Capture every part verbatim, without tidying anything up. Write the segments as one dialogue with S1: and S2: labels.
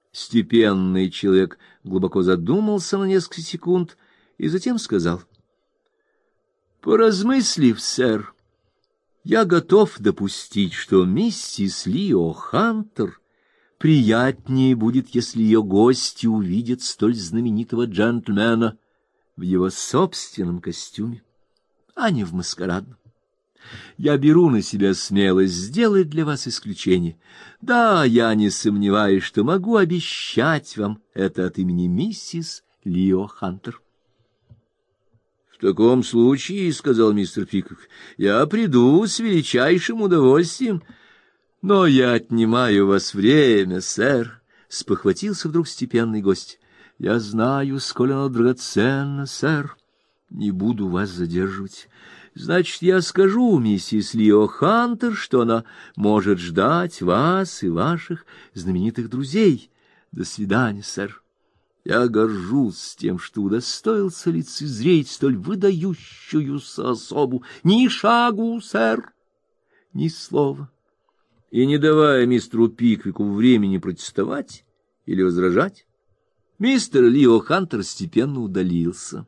S1: Степенный человек глубоко задумался на несколько секунд и затем сказал: «Поразмыслив, сэр, я готов допустить, что миссис Лио Хантер приятнее будет, если ее гости увидят столь знаменитого джентльмена в его собственном костюме, а не в маскарадном. Я беру на себя смелость сделать для вас исключение. Да, я не сомневаюсь, что могу обещать вам это от имени миссис Лио Хантер». — В таком случае, — сказал мистер Пиквик, — я приду с величайшим удовольствием. — Но я отнимаю у вас время, сэр, — спохватился вдруг степенный гость. — Я знаю, сколь оно драгоценно, сэр. Не буду вас задерживать. Значит, я скажу миссис Лио Хантер, что она может ждать вас и ваших знаменитых друзей. До свидания, сэр. Я горжусь тем, что удостоился лицезреть столь выдающуюся особу. Ни шагу, сэр, ни слова. И, не давая мистеру Пиквику времени протестовать или возражать, мистер Лио Хантер степенно удалился.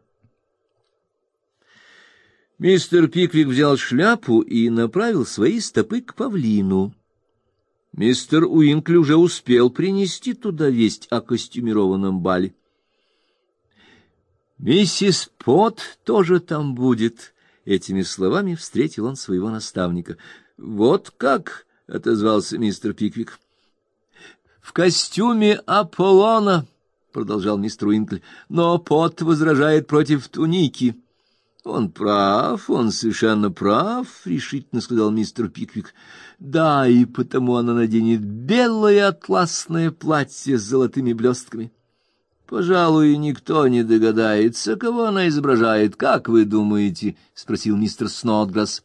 S1: Мистер Пиквик взял шляпу и направил свои стопы к павлину. Мистер Уинкли уже успел принести туда весть о костюмированном бале. «Миссис Пот тоже там будет», — этими словами встретил он своего наставника. «Вот как», — отозвался мистер Пиквик. «В костюме Аполлона», — продолжал мистер Уинкли, — «но Пот возражает против туники». — Он прав, он совершенно прав, — решительно сказал мистер Пиквик. — Да, и потому она наденет белое атласное платье с золотыми блестками. Пожалуй, никто не догадается, кого она изображает. Как вы думаете? — спросил мистер Снодграсс.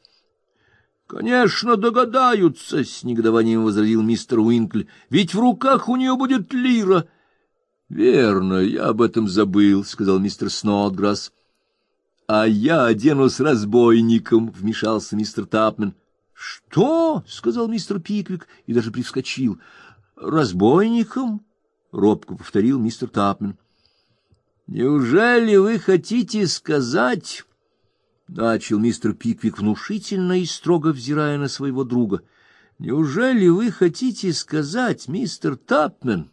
S1: — Конечно, догадаются, — с негодованием возразил мистер Уинкли. — Ведь в руках у нее будет лира. — Верно, я об этом забыл, — сказал мистер Снодграсс. — А я оденусь разбойником, — вмешался мистер Тапмен. — Что? — сказал мистер Пиквик и даже привскочил. — Разбойником? — робко повторил мистер Тапмен. — Неужели вы хотите сказать... — начал мистер Пиквик внушительно и строго взирая на своего друга. — Неужели вы хотите сказать, мистер Тапмен,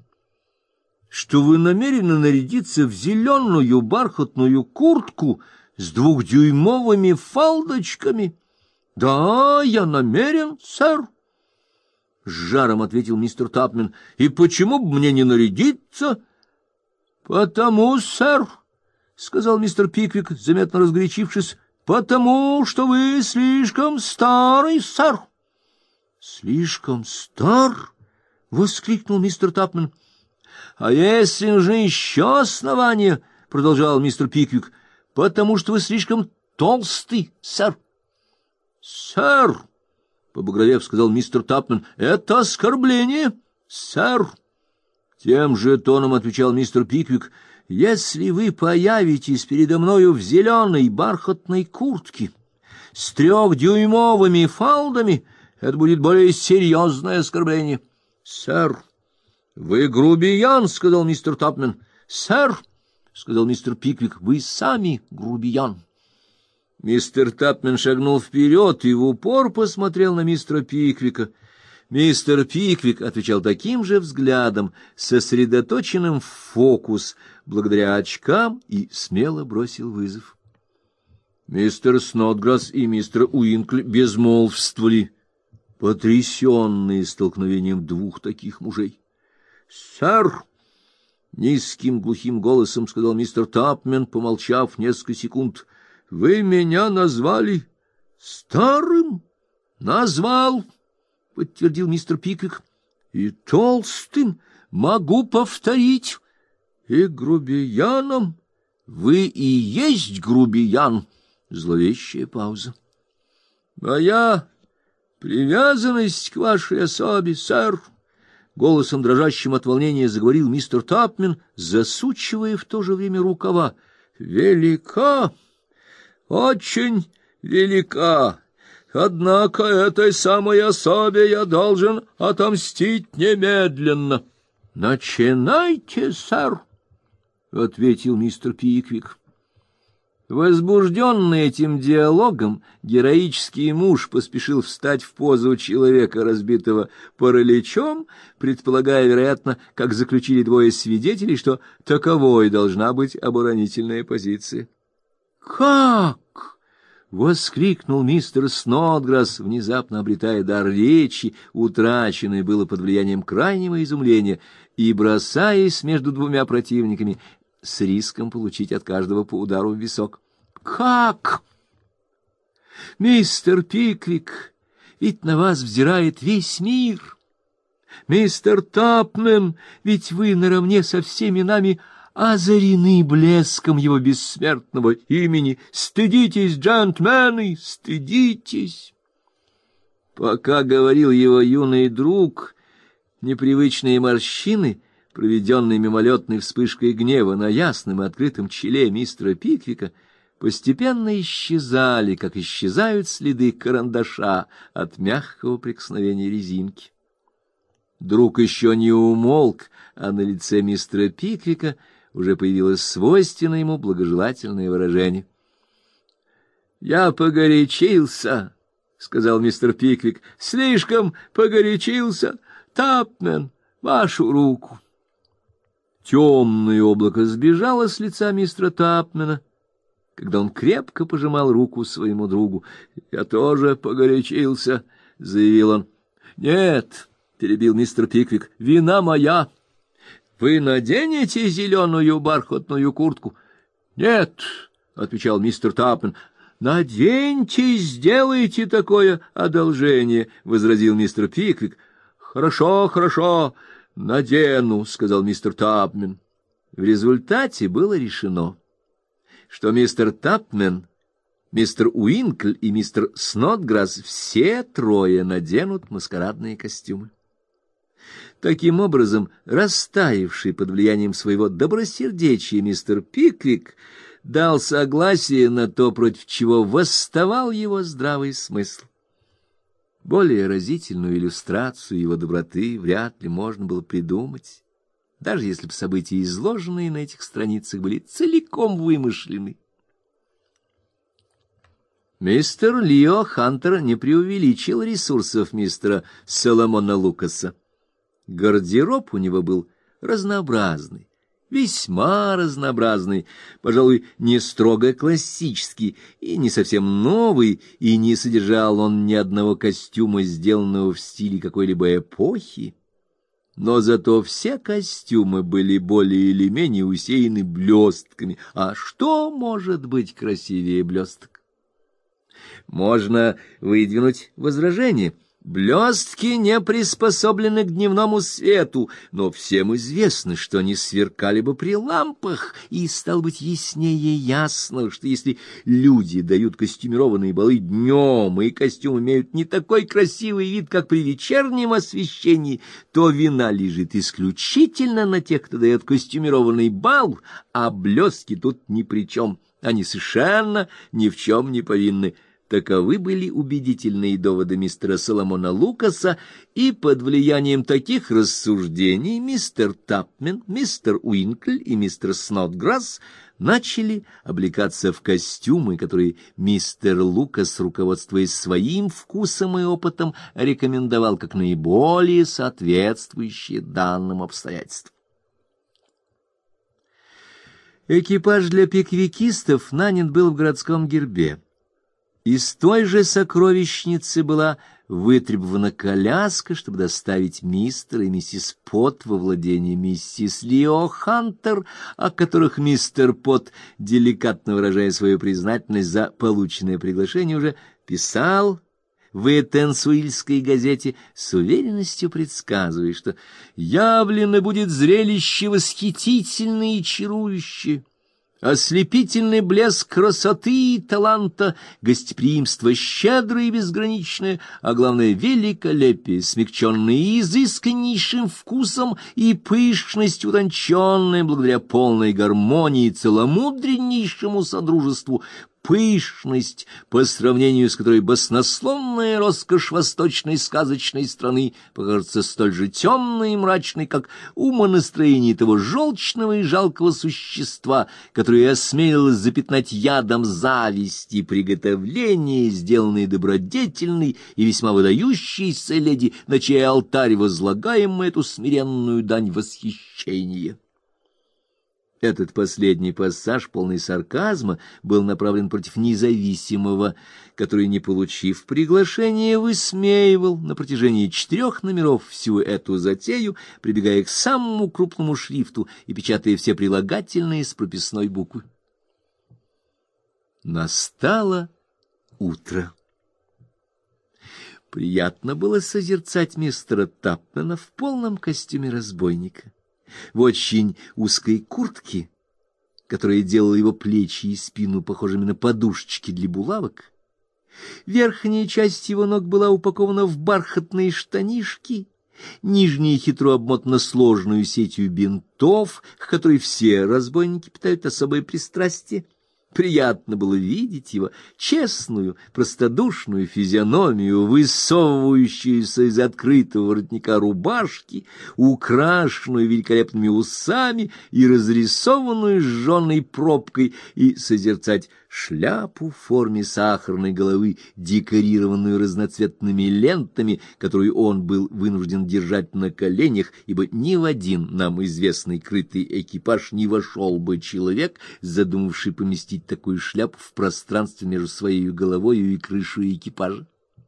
S1: что вы намерены нарядиться в зеленую бархатную куртку с двухдюймовыми фалдочками? — Да, я намерен, сэр, — с жаром ответил мистер Тапмен. — И почему бы мне не нарядиться? — Потому, сэр, — сказал мистер Пиквик, заметно разгорячившись, — потому что вы слишком старый, сэр. — Слишком стар? — воскликнул мистер Тапмен. — А если же еще основание, — продолжал мистер Пиквик, — потому что вы слишком толстый, сэр. — Сэр, — побагровев сказал мистер Тапмен, — это оскорбление, сэр. Тем же тоном отвечал мистер Пиквик: — Если вы появитесь передо мною в зеленой бархатной куртке с трехдюймовыми фалдами, это будет более серьезное оскорбление. — Сэр, вы грубиян, — сказал мистер Тапмен. — Сэр, — сказал мистер Пиквик, — вы сами грубиян. Мистер Тапмен шагнул вперед и в упор посмотрел на мистера Пиквика. Мистер Пиквик отвечал таким же взглядом, сосредоточенным в фокус, благодаря очкам, и смело бросил вызов. Мистер Снодграсс и мистер Уинкли безмолвствовали, потрясенные столкновением двух таких мужей. — Сэр! — низким глухим голосом сказал мистер Тапмен, помолчав несколько секунд. — Вы меня назвали старым? — Назвал, — подтвердил мистер Пиквик. — И толстым, могу повторить, и грубияном. — Вы и есть грубиян. Зловещая пауза. — Моя привязанность к вашей особе, сэр, — голосом дрожащим от волнения заговорил мистер Тапмен, засучивая в то же время рукава, — велика, очень велика. Однако этой самой особе я должен отомстить немедленно. — Начинайте, сэр, — ответил мистер Пиквик. Возбужденный этим диалогом, героический муж поспешил встать в позу человека, разбитого параличом, предполагая, вероятно, как заключили двое свидетелей, что таковой должна быть оборонительная позиция. «Как?» — воскликнул мистер Снодграсс, внезапно обретая дар речи, утраченный было под влиянием крайнего изумления, и бросаясь между двумя противниками, с риском получить от каждого по удару в висок. «Как? Мистер Пиквик, ведь на вас взирает весь мир! Мистер Тапмен, ведь вы наравне со всеми нами озарены блеском его бессмертного имени! Стыдитесь, джентльмены, стыдитесь!» Пока говорил его юный друг, непривычные морщины, проведенной мимолетной вспышкой гнева на ясном и открытом челе мистера Пиквика, постепенно исчезали, как исчезают следы карандаша от мягкого прикосновения резинки. Друг еще не умолк, а на лице мистера Пиквика уже появилось свойственное ему благожелательное выражение. «Я погорячился», — сказал мистер Пиквик, — «слишком погорячился. Тапмен, вашу руку». Темное облако сбежало с лица мистера Тапмена, когда он крепко пожимал руку своему другу. «Я тоже погорячился», — заявил он. «Нет», — перебил мистер Пиквик, — «вина моя. Вы наденете зеленую бархатную куртку?» «Нет», — отвечал мистер Тапмен. «Наденьте, сделайте такое одолжение», — возразил мистер Пиквик. «Хорошо, хорошо, надену», — сказал мистер Тапмен. В результате было решено, что мистер Тапмен, мистер Уинкль и мистер Снодграсс все трое наденут маскарадные костюмы. Таким образом, растаявший под влиянием своего добросердечия мистер Пиквик дал согласие на то, против чего восставал его здравый смысл. Более разительную иллюстрацию его доброты вряд ли можно было придумать, даже если бы события, изложенные на этих страницах, были целиком вымышлены. Мистер Лио Хантер не преувеличил ресурсов мистера Соломона Лукаса. Гардероб у него был разнообразный, весьма разнообразный, пожалуй, не строго классический и не совсем новый, и не содержал он ни одного костюма, сделанного в стиле какой-либо эпохи. Но зато все костюмы были более или менее усеяны блестками. А что может быть красивее блесток? Можно выдвинуть возражение. Блестки не приспособлены к дневному свету, но всем известно, что они сверкали бы при лампах, и, стало быть, яснее ясно, что если люди дают костюмированные балы днем, и костюмы имеют не такой красивый вид, как при вечернем освещении, то вина лежит исключительно на тех, кто дает костюмированный бал, а блестки тут ни при чем, они совершенно ни в чем не повинны. Таковы были убедительные доводы мистера Соломона Лукаса, и под влиянием таких рассуждений мистер Тапмен, мистер Уинкль и мистер Снодграсс начали облекаться в костюмы, которые мистер Лукас, руководствуясь своим вкусом и опытом, рекомендовал как наиболее соответствующие данным обстоятельствам. Экипаж для пиквикистов нанят был в городском гербе. Из той же сокровищницы была вытребована коляска, чтобы доставить мистера и миссис Пот во владение миссис Лио Хантер, о которых мистер Пот, деликатно выражая свою признательность за полученное приглашение, уже писал в Этенсуильской газете, с уверенностью предсказывая, что явлено будет зрелище восхитительное и чарующее. Ослепительный блеск красоты и таланта, гостеприимство щедрое и безграничное, а главное великолепие, смягченное изысканнейшим вкусом, и пышность утонченная благодаря полной гармонии и целомудреннейшему содружеству, пышность, по сравнению с которой баснословная роскошь восточной сказочной страны покажется столь же темной и мрачной, как умонастроение того желчного и жалкого существа, которое осмелилось запятнать ядом зависти приготовления, сделанные добродетельной и весьма выдающейся леди, на чей алтарь возлагаем мы эту смиренную дань восхищения. Этот последний пассаж, полный сарказма, был направлен против независимого, который, не получив приглашения, высмеивал на протяжении четырех номеров всю эту затею, прибегая к самому крупному шрифту и печатая все прилагательные с прописной буквы. Настало утро. Приятно было созерцать мистера Тапмена в полном костюме разбойника, в очень узкой куртке, которая делала его плечи и спину похожими на подушечки для булавок. Верхняя часть его ног была упакована в бархатные штанишки, нижняя хитро обмотана сложную сетью бинтов, к которой все разбойники питают особое пристрастие. Приятно было видеть его честную, простодушную физиономию, высовывающуюся из открытого воротника рубашки, украшенную великолепными усами и разрисованную жженой пробкой, и созерцать шляпу в форме сахарной головы, декорированную разноцветными лентами, которую он был вынужден держать на коленях, ибо ни в один нам известный крытый экипаж не вошел бы человек, задумавший поместить такую шляпу в пространстве между своей головой и крышей экипажа.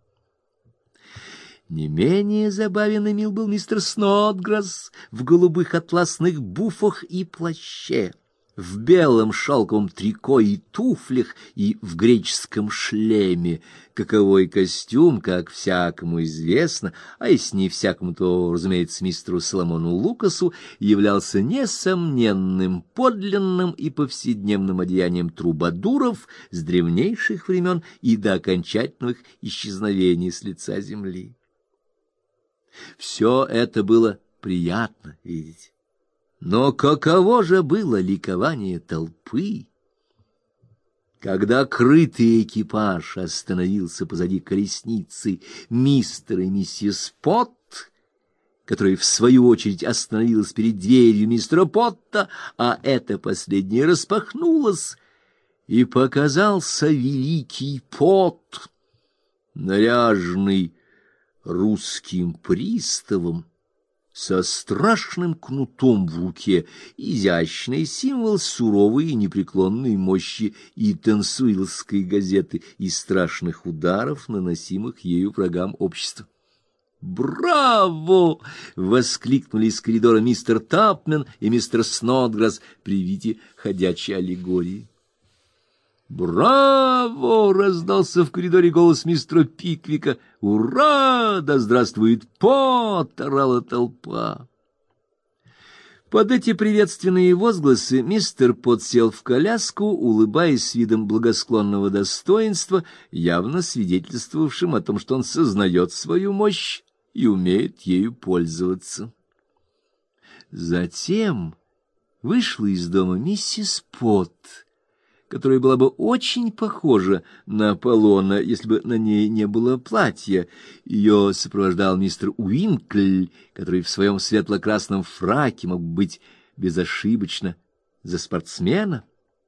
S1: Не менее забавен и мил был мистер Снодграсс в голубых атласных буфах и плаще, в белом шелковом трико и туфлях и в греческом шлеме, каковой костюм, как всякому известно, а если не всякому, то, разумеется, мистеру Соломону Лукасу, являлся несомненным, подлинным и повседневным одеянием трубадуров с древнейших времен и до окончательного исчезновения с лица земли. Все это было приятно видеть. Но каково же было ликование толпы, когда крытый экипаж остановился позади колесницы мистера и миссис Потт, которая в свою очередь остановилась перед дверью мистера Потта, а эта последняя распахнулась, и показался великий Потт, наряженный русским приставом, со страшным кнутом в руке, изящный символ суровой и непреклонной мощи Итансуилской газеты и страшных ударов, наносимых ею врагам общества. «Браво!» — воскликнули из коридора мистер Тапмен и мистер Снодграсс при виде ходячей аллегории. «Браво!» — раздался в коридоре голос мистера Пиквика. «Ура! Да здравствует Пот!» — орала толпа. Под эти приветственные возгласы мистер Пот сел в коляску, улыбаясь с видом благосклонного достоинства, явно свидетельствовавшим о том, что он сознает свою мощь и умеет ею пользоваться. Затем вышла из дома миссис Пот, которая была бы очень похожа на Аполлона, если бы на ней не было платья. Ее сопровождал мистер Уинкль, который в своем светло-красном фраке мог быть безошибочно за спортсмена.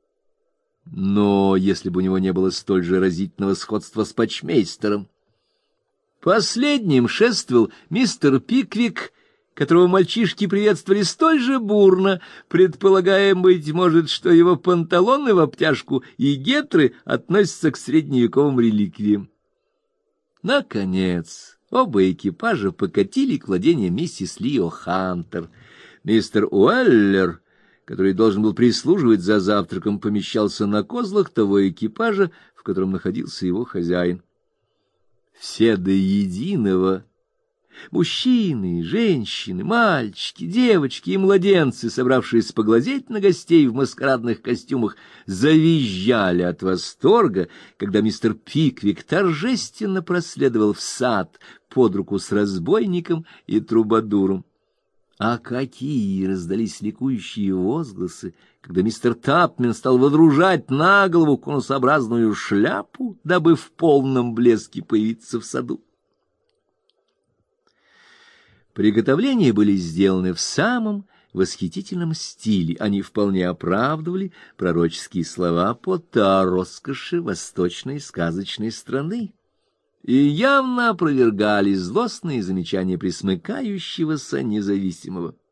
S1: Но если бы у него не было столь же разительного сходства с почмейстером. Последним шествовал мистер Пиквик, которого мальчишки приветствовали столь же бурно, предполагая, быть может, что его панталоны в обтяжку и гетры относятся к средневековым реликвиям. Наконец, оба экипажа покатили к владениям миссис Лио Хантер. Мистер Уэллер, который должен был прислуживать за завтраком, помещался на козлах того экипажа, в котором находился его хозяин. Все до единого — мужчины, женщины, мальчики, девочки и младенцы, собравшиеся поглазеть на гостей в маскарадных костюмах, завизжали от восторга, когда мистер Пиквик торжественно проследовал в сад под руку с разбойником и трубадуром. А какие раздались ликующие возгласы, когда мистер Тапмен стал водружать на голову конусообразную шляпу, дабы в полном блеске появиться в саду. Приготовления были сделаны в самом восхитительном стиле, они вполне оправдывали пророческие слова пота о роскоши восточной сказочной страны и явно опровергали злостные замечания пресмыкающегося независимого.